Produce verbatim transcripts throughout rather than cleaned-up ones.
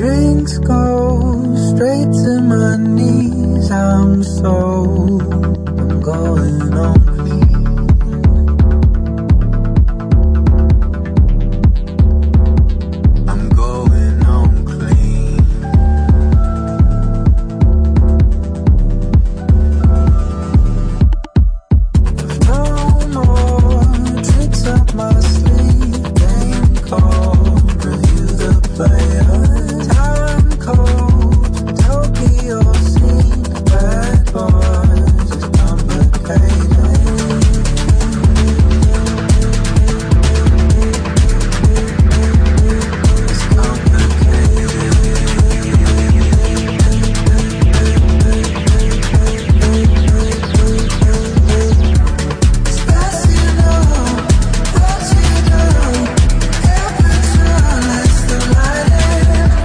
drinks go straight to my knees. I'm so, I'm going on clean. I'm going on clean. No more tricks up my sleeve. Game cold, review the player. Time cold, Tokyo scene. Bad boys, it's complicated. It's complicated.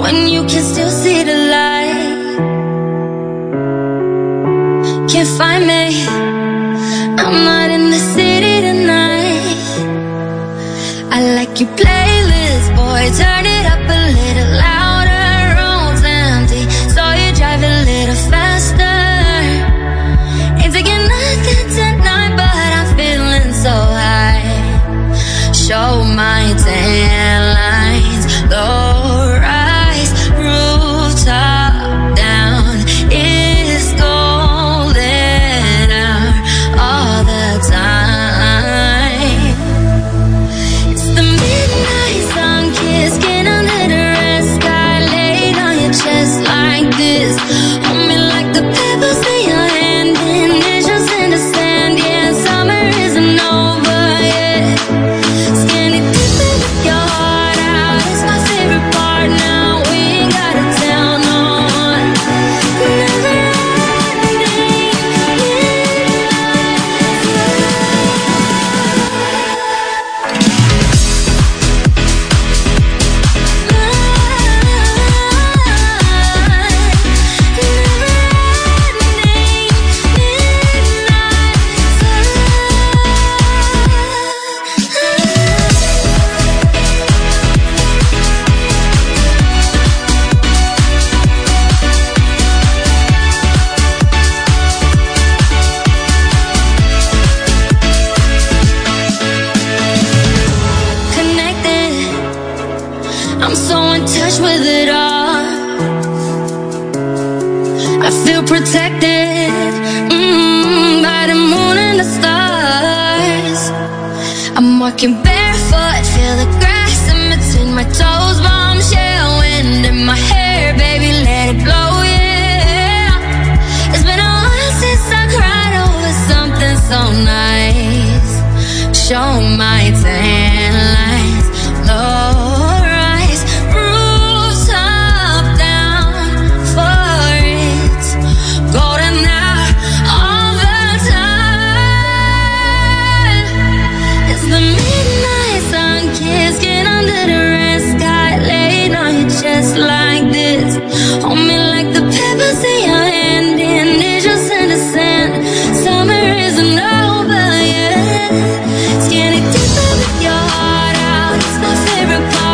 when you can still see the light. Can't find me, I'm not in the city tonight. I like your playlist, boy, turn it up a little louder. Road's empty, so you drive a little faster. Ain't taking nothing tonight, but I'm feeling so high. Show my tan lines, low rise, rooftop down. It's golden hour all the time. It's the midnight sun kiss, skin under the red sky, laid on your chest like this. Hold me like the pebbles in your hand, initials in the sand. Yeah, summer isn't over yet. Skinny dipping with your heart out, it's my favorite part now. We ain't gotta tell no one. Never ending connected, I'm so in touch with it all. I feel protected, mm, by the moon and the stars. I'm walking barefoot, feel the grass in between my toes. Bombshell wind in my hair, baby, let it blow, yeah. It's been a while since I cried over something so nice. Show my tan lines, low rise, rooftop down for it. Golden hour all the time. It's the midnight sun kiss, skin under the red sky, laid on your chest like this. Hold me like the pebbles in your hand, initials in the sand. Summer isn't over yet. Skinny dipping with your heart out, it's my favorite part.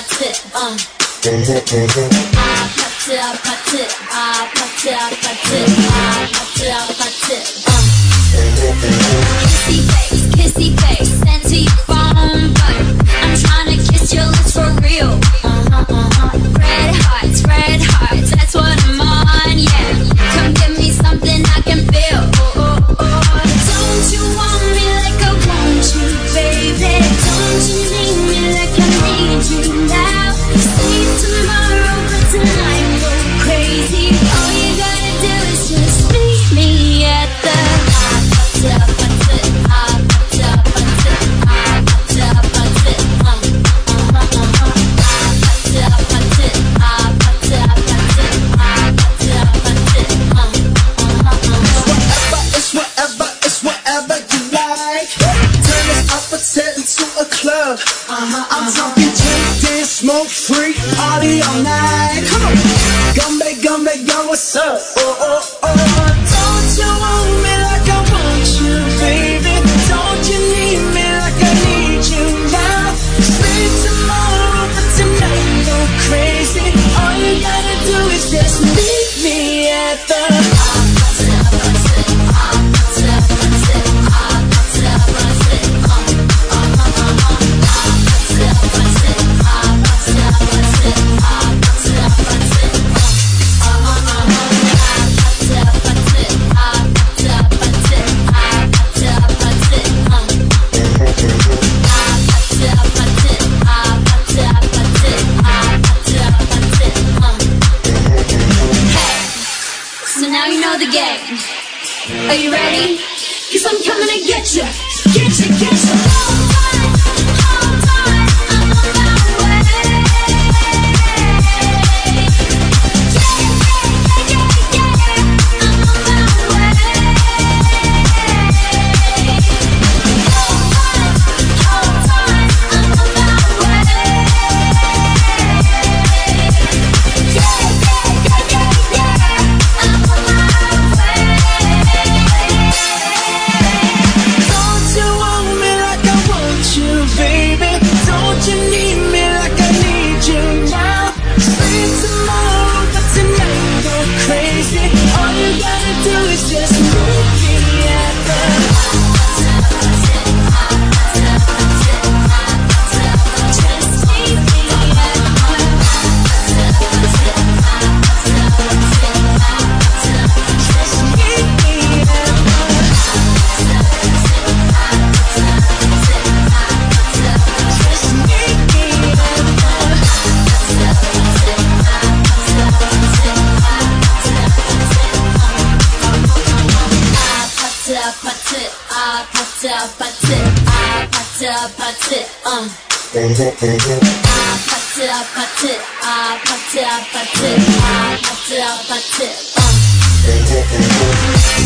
party, uh. Ah, party, party, ah, party, party, ah, party, party, uh. Kissy face, kissy face, send to your phone, but I'm tryna kiss your lips for real. Uh-huh, uh-huh. Red hearts, red hearts, that's what I'm on, yeah. Come give me something I can feel. Oh, oh, oh. Don't you want me like I want you, baby? Don't you need me like I need you now? Sleep tomorrow, but tonight go crazy. All you gotta do is just meet me at the I'm talking drink, dance, smoke, free, party all night. Come on, Gumbe, Gumbe, yo, what's up? Oh, oh, oh. Don't you want me like I want you, baby? Don't you need me like I need you now? Sleep tomorrow, but tonight go crazy. All you gotta do is just meet me at the Are you ready? Cause I'm coming to get you, get you, get you. Hold on, hold on, I'm on my way. Yeah, yeah, yeah, yeah, I'm on my way. Hold on, hold on, I'm on my way. Yeah, yeah, yeah, yeah, yeah, I'm on my way. Uh. Ah, party, party, ah, party, party, ah, party, party, uh.